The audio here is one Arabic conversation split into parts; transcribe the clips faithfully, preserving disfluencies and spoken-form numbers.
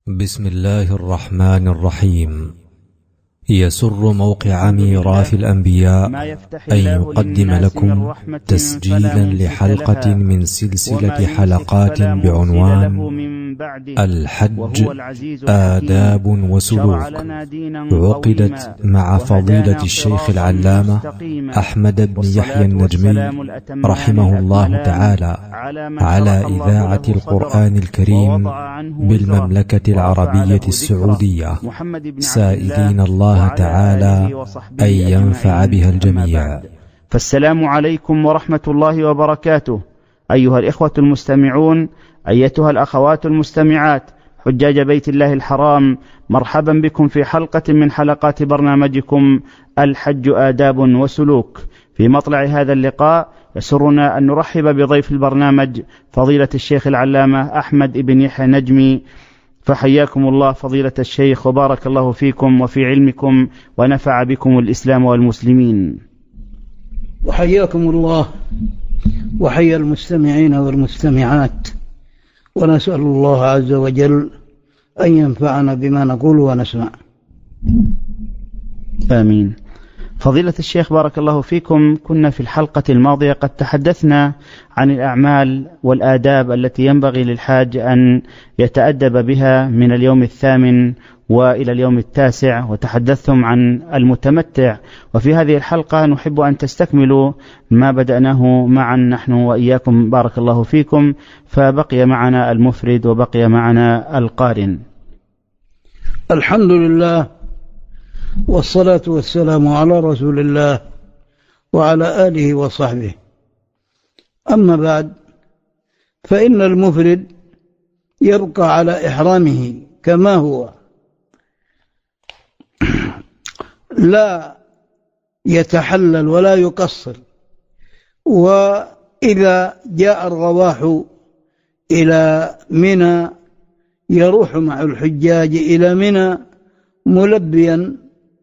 بسم الله الرحمن الرحيم. يسر موقع ميراث الأنبياء أن يقدم لكم تسجيلا لحلقة من سلسلة حلقات بعنوان الحج آداب وسلوك، عقدت مع فضيلة الشيخ العلامة أحمد بن يحيى النجمي رحمه الله تعالى على إذاعة القرآن الكريم بالمملكة العربية السعودية، سائلين الله تعالى أن ينفع بها الجميع. فالسلام عليكم ورحمة الله وبركاته. أيها الإخوة المستمعون، أيتها الأخوات المستمعات، حجاج بيت الله الحرام، مرحبا بكم في حلقة من حلقات برنامجكم الحج آداب وسلوك. في مطلع هذا اللقاء يسرنا أن نرحب بضيف البرنامج فضيلة الشيخ العلامة أحمد بن يحيى النجمي، فحياكم الله فضيلة الشيخ، وبارك الله فيكم وفي علمكم ونفع بكم الإسلام والمسلمين. وحياكم الله وحيا المستمعين والمستمعات، ونسأل الله عز وجل أن ينفعنا بما نقول ونسمع. آمين. فضيلة الشيخ بارك الله فيكم، كنا في الحلقة الماضية قد تحدثنا عن الأعمال والآداب التي ينبغي للحاج أن يتأدب بها من اليوم الثامن وإلى اليوم التاسع، وتحدثتم عن المتمتع، وفي هذه الحلقة نحب أن تستكملوا ما بدأناه معا نحن وإياكم بارك الله فيكم، فبقي معنا المفرد وبقي معنا القارن. الحمد لله والصلاة والسلام على رسول الله وعلى آله وصحبه. أما بعد، فإن المفرد يبقى على إحرامه كما هو، لا يتحلل ولا يقصر. وإذا جاء الرواح إلى منى يروح مع الحجاج إلى منى ملبيا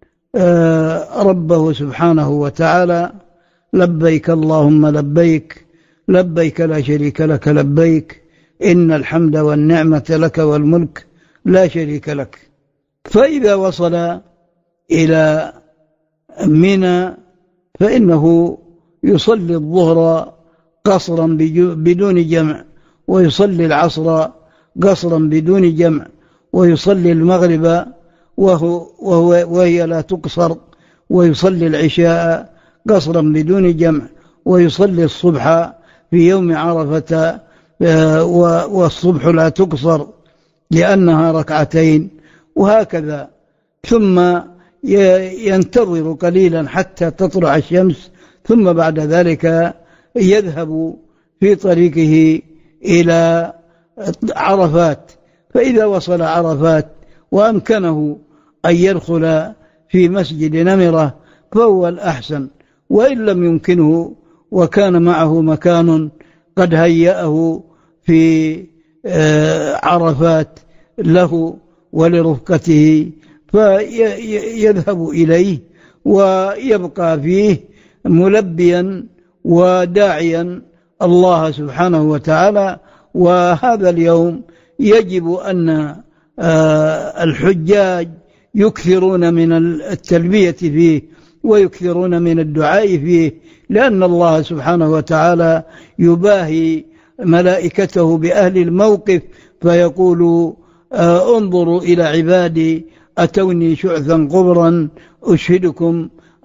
ربه سبحانه وتعالى: لبيك اللهم لبيك، لبيك لا شريك لك لبيك، إن الحمد والنعمة لك والملك لا شريك لك. فإذا وصل إلى منى فإنه يصلي الظهر قصرا بدون جمع، ويصلي العصر قصرا بدون جمع، ويصلي المغرب وهو وهو وهي لا تقصر، ويصلي العشاء قصرا بدون جمع، ويصلي الصبح في يوم عرفة والصبح لا تقصر لأنها ركعتين، وهكذا. ثم ينتظر قليلا حتى تطلع الشمس، ثم بعد ذلك يذهب في طريقه إلى عرفات. فإذا وصل عرفات وأمكنه أن يدخل في مسجد نمرة فهو الأحسن، وإن لم يمكنه وكان معه مكان قد هيأه في عرفات له ولرفقته فيذهب إليه ويبقى فيه ملبيا وداعيا الله سبحانه وتعالى. وهذا اليوم يجب أن الحجاج يكثرون من التلبية فيه ويكثرون من الدعاء فيه، لأن الله سبحانه وتعالى يباهي ملائكته بأهل الموقف فيقول: انظروا إلى عبادي أتوني شعثا قبرا أشهدكم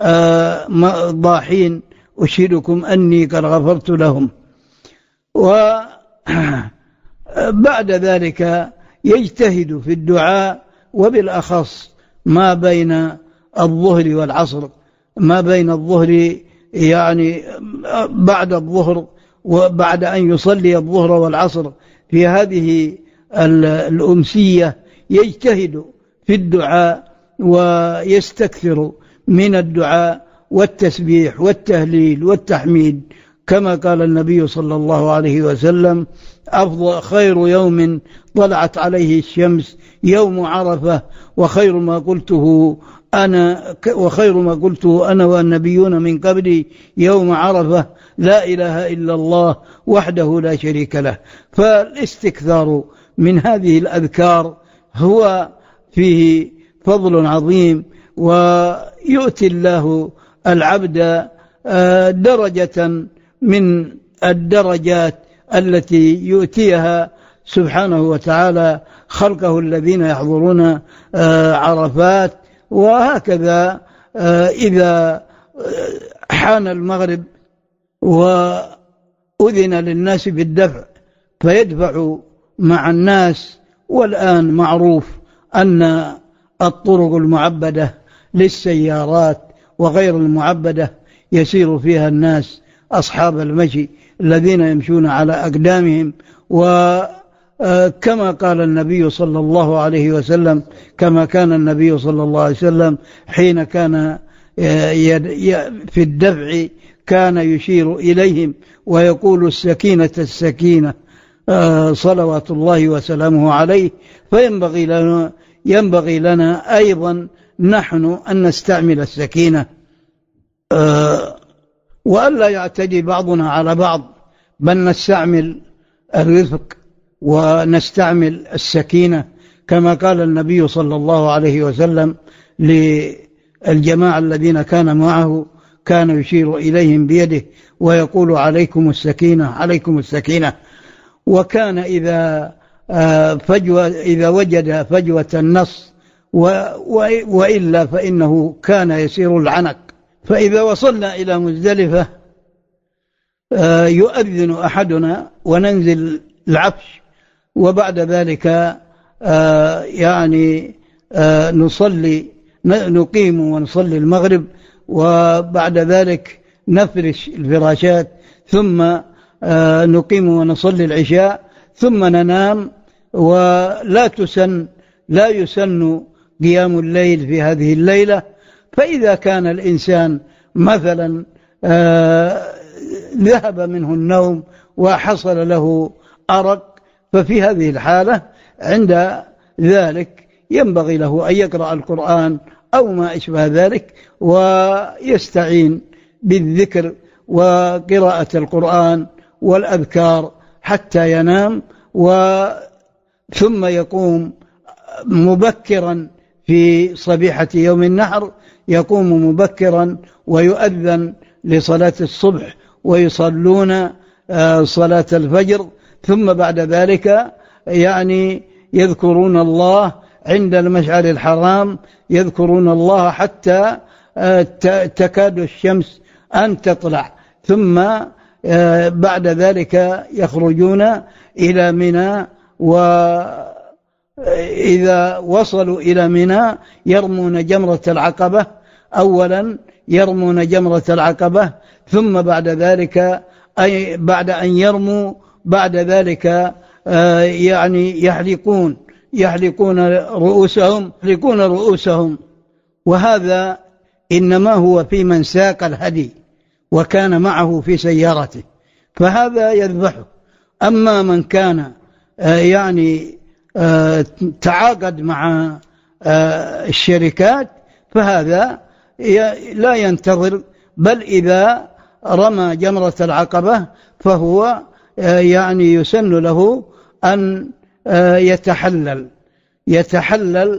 ضاحين أشهدكم أني قد غفرت لهم. وبعد ذلك يجتهد في الدعاء، وبالأخص ما بين الظهر والعصر، ما بين الظهر يعني بعد الظهر وبعد أن يصلي الظهر والعصر في هذه الأمسية يجتهد في الدعاء ويستكثر من الدعاء والتسبيح والتهليل والتحميد، كما قال النبي صلى الله عليه وسلم: أفضل خير يوم طلعت عليه الشمس يوم عرفة، وخير ما قلته أنا وخير ما قلته أنا والنبيون من قبلي يوم عرفة لا إله إلا الله وحده لا شريك له. فالاستكثار من هذه الأذكار هو فيه فضل عظيم، ويؤتي الله العبد درجة من الدرجات التي يؤتيها سبحانه وتعالى خلقه الذين يحضرون عرفات. وهكذا إذا حان المغرب وأذن للناس بالدفع فيدفع مع الناس، والآن معروف أن الطرق المعبدة للسيارات وغير المعبدة يسير فيها الناس أصحاب المشي الذين يمشون على أقدامهم. وكما قال النبي صلى الله عليه وسلم، كما كان النبي صلى الله عليه وسلم حين كان في الدفع كان يشير إليهم ويقول السكينة السكينة صلوات الله وسلامه عليه. فينبغي لنا, ينبغي لنا أيضا نحن أن نستعمل السكينة وألا يعتدي بعضنا على بعض، بل نستعمل الرفق ونستعمل السكينة، كما قال النبي صلى الله عليه وسلم للجماعة الذين كان معه، كان يشير إليهم بيده ويقول عليكم السكينة عليكم السكينة. وكان إذا فجوة إذا وجد فجوة النص وإلا فإنه كان يسير العنق. فإذا وصلنا إلى مزدلفة يؤذن أحدنا وننزل العفش، وبعد ذلك يعني نصلي نقيم ونصلي المغرب، وبعد ذلك نفرش الفراشات، ثم نقيم ونصلي العشاء، ثم ننام. ولا تسن لا يسن قيام الليل في هذه الليلة. فإذا كان الإنسان مثلا ذهب منه النوم وحصل له أرق، ففي هذه الحالة عند ذلك ينبغي له أن يقرأ القرآن أو ما أشبه ذلك، ويستعين بالذكر وقراءة القرآن والأذكار حتى ينام، ثم يقوم مبكرا في صبيحة يوم النحر، يقوم مبكرا ويؤذن لصلاة الصبح ويصلون صلاة الفجر، ثم بعد ذلك يعني يذكرون الله عند المشعر الحرام، يذكرون الله حتى تكاد الشمس أن تطلع، ثم بعد ذلك يخرجون إلى منى. وإذا وصلوا إلى منى يرمون جمرة العقبة، أولا يرمون جمرة العقبة، ثم بعد ذلك أي بعد أن يرموا بعد ذلك يعني يحلقون يحلقون رؤوسهم يحلقون رؤوسهم وهذا إنما هو في من ساق الهدي وكان معه في سيارته، فهذا يذبحه. أما من كان يعني تعاقد مع الشركات فهذا لا ينتظر، بل إذا رمى جمرة العقبة فهو يعني يسن له أن يتحلل يتحلل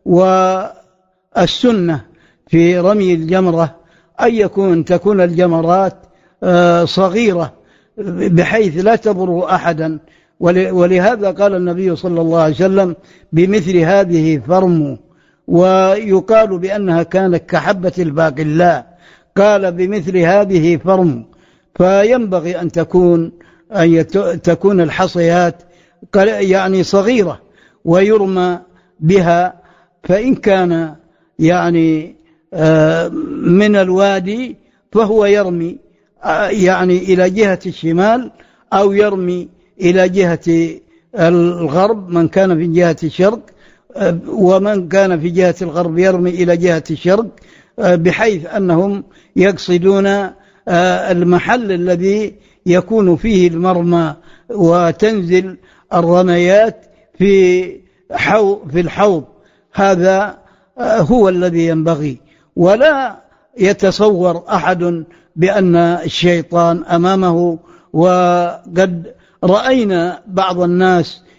والسنة في رمي الجمرة أن يكون تكون الجمرات صغيرة بحيث لا تضر أحدا، ولهذا قال النبي صلى الله عليه وسلم بمثل هذه فرموا، ويقال بأنها كانت كحبة الباقلاء، قال بمثل هذه فرموا. فينبغي أن تكون أن تكون الحصيات يعني صغيرة ويرمى بها، فإن كان يعني من الوادي فهو يرمي يعني إلى جهة الشمال أو يرمي إلى جهة الغرب من كان في جهة الشرق، ومن كان في جهة الغرب يرمي إلى جهة الشرق، بحيث أنهم يقصدون المحل الذي يكون فيه المرمى وتنزل الرميات في في الحوض. هذا هو الذي ينبغي، ولا يتصور أحد بأن الشيطان أمامه. وقد رأينا بعض الناس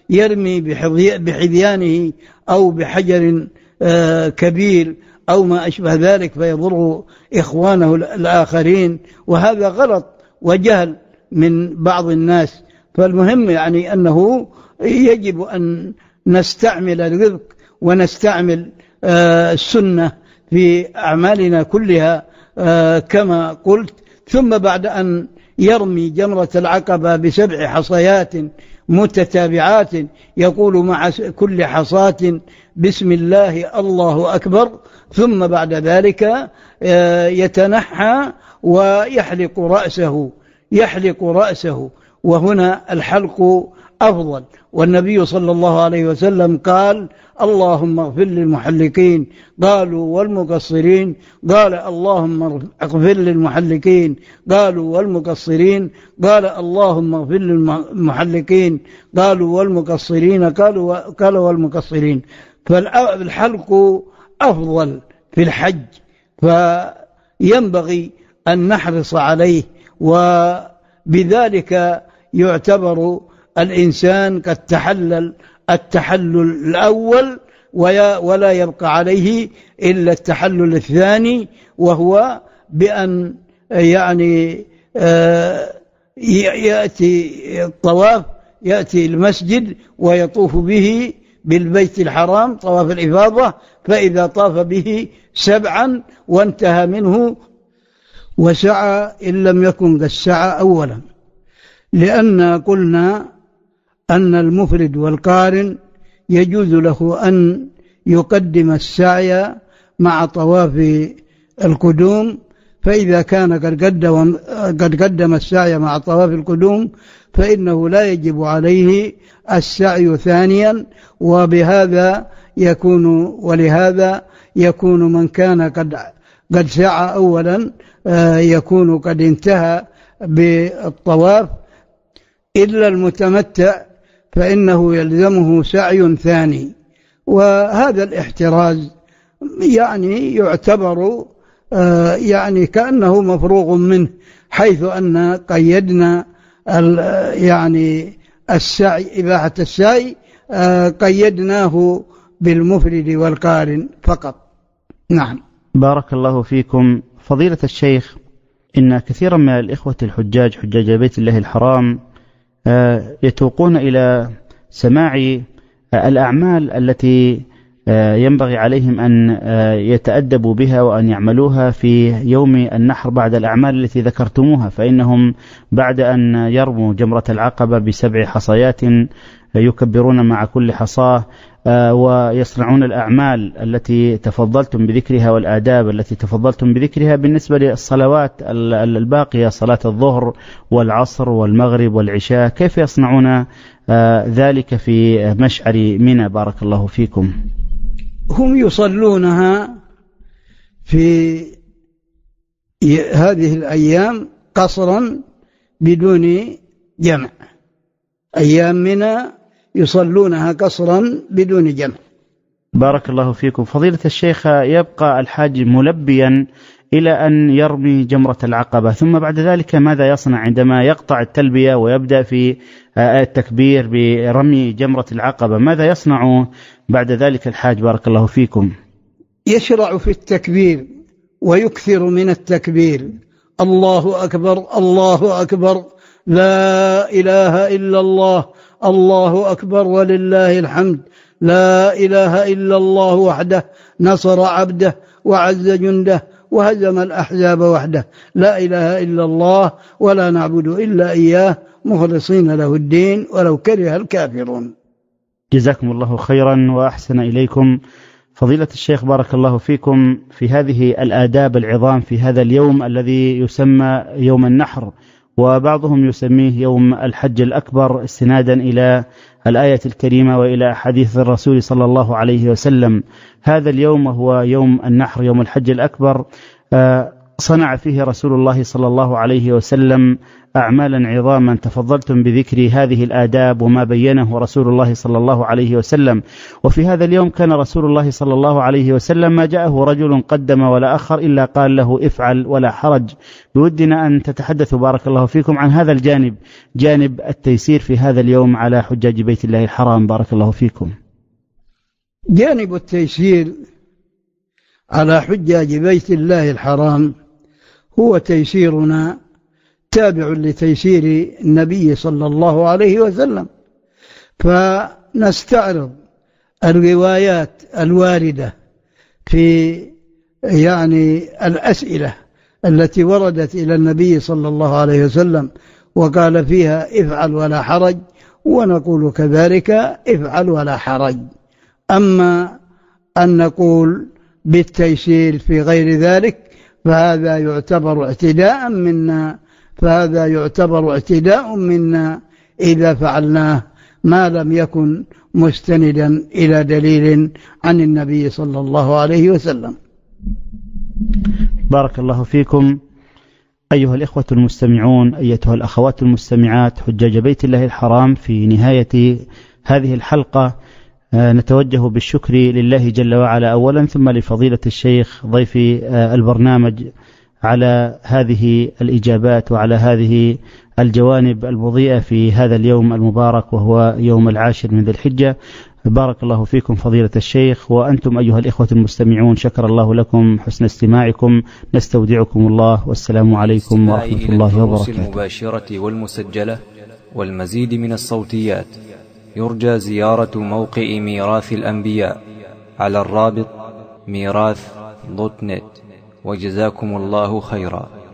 يرمي بحذيانه أو بحجر كبير أو ما أشبه ذلك فيضر إخوانه الآخرين، وهذا غلط وجهل من بعض الناس. فالمهم يعني أنه يجب أن نستعمل الرزق ونستعمل السنة في أعمالنا كلها كما قلت. ثم بعد أن يرمي جمرة العقبة بسبع حصيات متتابعات يقول مع كل حصاة بسم الله الله أكبر، ثم بعد ذلك يتنحى ويحلق رأسه يحلق رأسه وهنا الحلق أفضل. والنبي صلى الله عليه وسلم قال اللهم اغفر للمحلقين، قالوا والمقصرين، قال اللهم اغفر للمحلقين، قالوا والمقصرين، قال اللهم اغفر للمحلقين، قالوا والمقصرين، قالوا قال والمقصرين. فالحلق أفضل في الحج، فينبغي أن نحرص عليه، وبذلك يعتبر الإنسان قد تحلل التحلل الأول ولا يبقى عليه إلا التحلل الثاني، وهو بأن يعني يأتي الطواف، يأتي المسجد ويطوف به بالبيت الحرام طواف الإفاضة، فإذا طاف به سبعا وانتهى منه وسعى إن لم يكن قد سعى أولا، لأن قلنا أن المفرد والقارن يجوز له أن يقدم السعي مع طواف القدوم، فإذا كان قد قدم, قد قدم السعي مع طواف القدوم فإنه لا يجب عليه السعي ثانيا، وبهذا يكون ولهذا يكون من كان قد قد سعى أولا يكون قد انتهى بالطواف، إلا المتمتع فإنه يلزمه سعي ثاني. وهذا الاحتراز يعني يعتبر يعني كأنه مفروغ منه، حيث أن قيدنا يعني السعي إباحة السعي قيدناه بالمفرد والقارن فقط. نعم. بارك الله فيكم فضيلة الشيخ. إن كثيرا من الإخوة الحجاج حجاج بيت الله الحرام يتوقون إلى سماع الأعمال التي ينبغي عليهم أن يتأدبوا بها وأن يعملوها في يوم النحر بعد الأعمال التي ذكرتموها، فإنهم بعد أن يرموا جمرة العقبة بسبع حصيات يكبرون مع كل حصاة ويصنعون الأعمال التي تفضلتم بذكرها والآداب التي تفضلتم بذكرها بالنسبة للصلوات الباقية، صلاة الظهر والعصر والمغرب والعشاء، كيف يصنعون ذلك في مشعر منى؟ بارك الله فيكم. هم يصلونها في هذه الأيام قصرا بدون جمع، أيام منى يصلونها قصرا بدون جمع. بارك الله فيكم فضيلة الشيخ. يبقى الحاج ملبيا إلى أن يرمي جمرة العقبة، ثم بعد ذلك ماذا يصنع عندما يقطع التلبية ويبدأ في التكبير برمي جمرة العقبة؟ ماذا يصنع بعد ذلك الحاج بارك الله فيكم؟ يشرع في التكبير ويكثر من التكبير، الله أكبر الله أكبر لا إله إلا الله، الله أكبر ولله الحمد، لا إله إلا الله وحده نصر عبده وعز جنده وهزم الأحزاب وحده، لا إله إلا الله ولا نعبد إلا إياه مخلصين له الدين ولو كره الكافرون. جزاكم الله خيرا وأحسن إليكم فضيلة الشيخ بارك الله فيكم في هذه الآداب العظام في هذا اليوم الذي يسمى يوم النحر، وبعضهم يسميه يوم الحج الأكبر استنادا إلى الآية الكريمة وإلى حديث الرسول صلى الله عليه وسلم. هذا اليوم هو يوم النحر يوم الحج الأكبر. صنع فيه رسول الله صلى الله عليه وسلم أعمالا عظاما تفضلتم بذكر هذه الآداب وما بينه رسول الله صلى الله عليه وسلم. وفي هذا اليوم كان رسول الله صلى الله عليه وسلم ما جاءه رجل قدم ولا أخر إلا قال له افعل ولا حرج. بودنا أن تتحدثوا بارك الله فيكم عن هذا الجانب، جانب التيسير في هذا اليوم على حجاج بيت الله الحرام. بارك الله فيكم. جانب التيسير على حجاج بيت الله الحرام هو تيسيرنا تابع لتيسير النبي صلى الله عليه وسلم، فنستعرض الروايات الواردة في يعني الأسئلة التي وردت إلى النبي صلى الله عليه وسلم وقال فيها افعل ولا حرج، ونقول كذلك افعل ولا حرج. أما أن نقول بالتيسير في غير ذلك فهذا يعتبر اعتداء منا فهذا يعتبر اعتداء منا إذا فعلناه ما لم يكن مستندا إلى دليل عن النبي صلى الله عليه وسلم. بارك الله فيكم. أيها الإخوة المستمعون، أيتها الأخوات المستمعات، حجاج بيت الله الحرام، في نهاية هذه الحلقة نتوجه بالشكر لله جل وعلا أولا، ثم لفضيلة الشيخ ضيف البرنامج على هذه الإجابات وعلى هذه الجوانب المضيئة في هذا اليوم المبارك وهو يوم العاشر من ذي الحجة. بارك الله فيكم فضيلة الشيخ. وأنتم أيها الإخوة المستمعون شكر الله لكم حسن استماعكم. نستودعكم الله والسلام عليكم ورحمة الله وبركاته. المباشرة والمسجلة والمزيد من الصوتيات يرجى زيارة موقع ميراث الأنبياء على الرابط ميراث دوت نت. وجزاكم الله خيرا.